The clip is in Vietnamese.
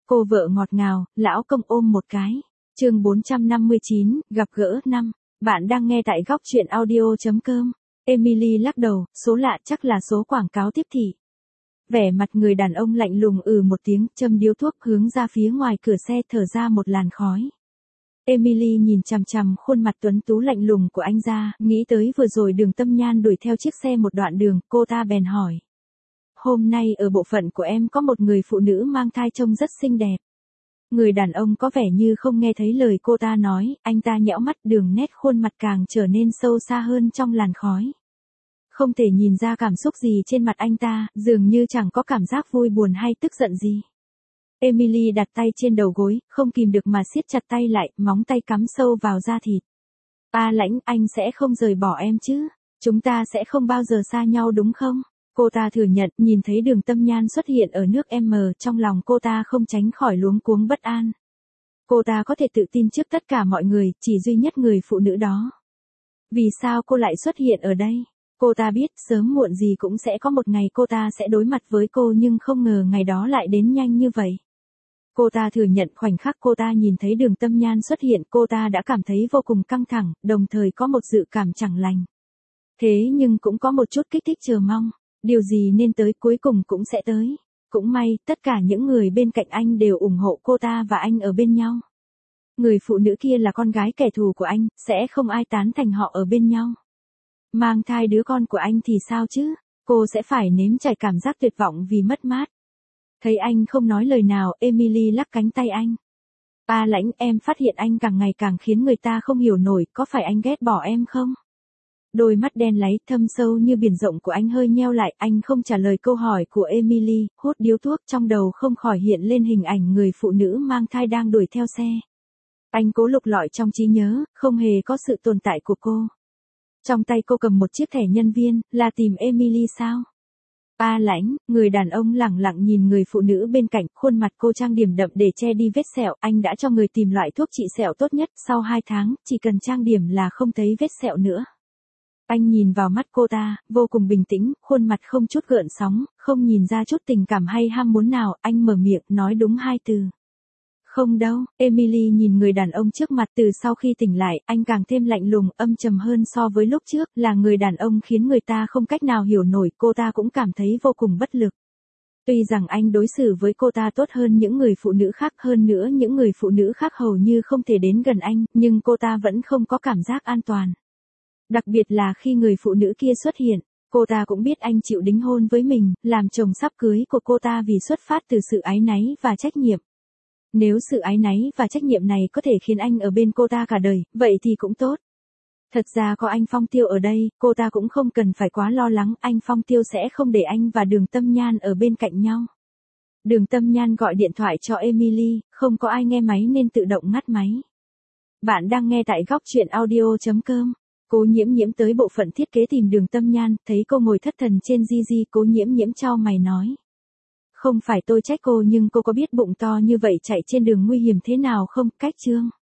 Cô vợ ngọt ngào, lão công ôm một cái. Chương 459, gặp gỡ 5. Bạn đang nghe tại góc truyện audio.com. Emily lắc đầu, số lạ chắc là số quảng cáo tiếp thị. Vẻ mặt người đàn ông lạnh lùng một tiếng, châm điếu thuốc hướng ra phía ngoài cửa xe, thở ra một làn khói. Emily nhìn chằm chằm khuôn mặt tuấn tú lạnh lùng của anh ra, nghĩ tới vừa rồi Đường Tâm Nhan đuổi theo chiếc xe một đoạn đường, cô ta bèn hỏi. Hôm nay ở bộ phận của em có một người phụ nữ mang thai trông rất xinh đẹp. Người đàn ông có vẻ như không nghe thấy lời cô ta nói, anh ta nhẽo mắt, đường nét khuôn mặt càng trở nên sâu xa hơn trong làn khói. Không thể nhìn ra cảm xúc gì trên mặt anh ta, dường như chẳng có cảm giác vui buồn hay tức giận gì. Emily đặt tay trên đầu gối, không kìm được mà siết chặt tay lại, móng tay cắm sâu vào da thịt. Lãnh, anh sẽ không rời bỏ em chứ? Chúng ta sẽ không bao giờ xa nhau đúng không? Cô ta thừa nhận, nhìn thấy Đường Tâm Nhan xuất hiện ở nước M, trong lòng cô ta không tránh khỏi luống cuống bất an. Cô ta có thể tự tin trước tất cả mọi người, chỉ duy nhất người phụ nữ đó. Vì sao cô lại xuất hiện ở đây? Cô ta biết sớm muộn gì cũng sẽ có một ngày cô ta sẽ đối mặt với cô, nhưng không ngờ ngày đó lại đến nhanh như vậy. Cô ta thừa nhận khoảnh khắc cô ta nhìn thấy Đường Tâm Nhan xuất hiện, cô ta đã cảm thấy vô cùng căng thẳng, đồng thời có một dự cảm chẳng lành. Thế nhưng cũng có một chút kích thích chờ mong. Điều gì nên tới cuối cùng cũng sẽ tới. Cũng may, tất cả những người bên cạnh anh đều ủng hộ cô ta và anh ở bên nhau. Người phụ nữ kia là con gái kẻ thù của anh, sẽ không ai tán thành họ ở bên nhau. Mang thai đứa con của anh thì sao chứ? Cô sẽ phải nếm trải cảm giác tuyệt vọng vì mất mát. Thấy anh không nói lời nào, Emily lắc cánh tay anh. Lãnh, em phát hiện anh càng ngày càng khiến người ta không hiểu nổi, có phải anh ghét bỏ em không? Đôi mắt đen láy thâm sâu như biển rộng của anh hơi nheo lại, anh không trả lời câu hỏi của Emily, hút điếu thuốc, trong đầu không khỏi hiện lên hình ảnh người phụ nữ mang thai đang đuổi theo xe. Anh cố lục lọi trong trí nhớ, không hề có sự tồn tại của cô. Trong tay cô cầm một chiếc thẻ nhân viên, là tìm Emily sao? Lãnh, người đàn ông lẳng lặng nhìn người phụ nữ bên cạnh, khuôn mặt cô trang điểm đậm để che đi vết sẹo, anh đã cho người tìm loại thuốc trị sẹo tốt nhất, sau 2 tháng, chỉ cần trang điểm là không thấy vết sẹo nữa. Anh nhìn vào mắt cô ta, vô cùng bình tĩnh, khuôn mặt không chút gợn sóng, không nhìn ra chút tình cảm hay ham muốn nào, anh mở miệng, nói đúng 2 từ. Không đâu. Emily nhìn người đàn ông trước mặt, từ sau khi tỉnh lại, anh càng thêm lạnh lùng, âm trầm hơn so với lúc trước, là người đàn ông khiến người ta không cách nào hiểu nổi, cô ta cũng cảm thấy vô cùng bất lực. Tuy rằng anh đối xử với cô ta tốt hơn những người phụ nữ khác, hơn nữa những người phụ nữ khác hầu như không thể đến gần anh, nhưng cô ta vẫn không có cảm giác an toàn. Đặc biệt là khi người phụ nữ kia xuất hiện, cô ta cũng biết anh chịu đính hôn với mình, làm chồng sắp cưới của cô ta vì xuất phát từ sự áy náy và trách nhiệm. Nếu sự áy náy và trách nhiệm này có thể khiến anh ở bên cô ta cả đời, vậy thì cũng tốt. Thật ra có anh Phong Tiêu ở đây, cô ta cũng không cần phải quá lo lắng, anh Phong Tiêu sẽ không để anh và Đường Tâm Nhan ở bên cạnh nhau. Đường Tâm Nhan gọi điện thoại cho Emily, không có ai nghe máy nên tự động ngắt máy. Bạn đang nghe tại góc truyện audio.com. Cố Nhiễm Nhiễm tới bộ phận thiết kế tìm Đường Tâm Nhan, thấy cô ngồi thất thần trên Gigi, Cố Nhiễm Nhiễm chau mày nói. Không phải tôi trách cô, nhưng cô có biết bụng to như vậy chạy trên đường nguy hiểm thế nào không? Cách Trương.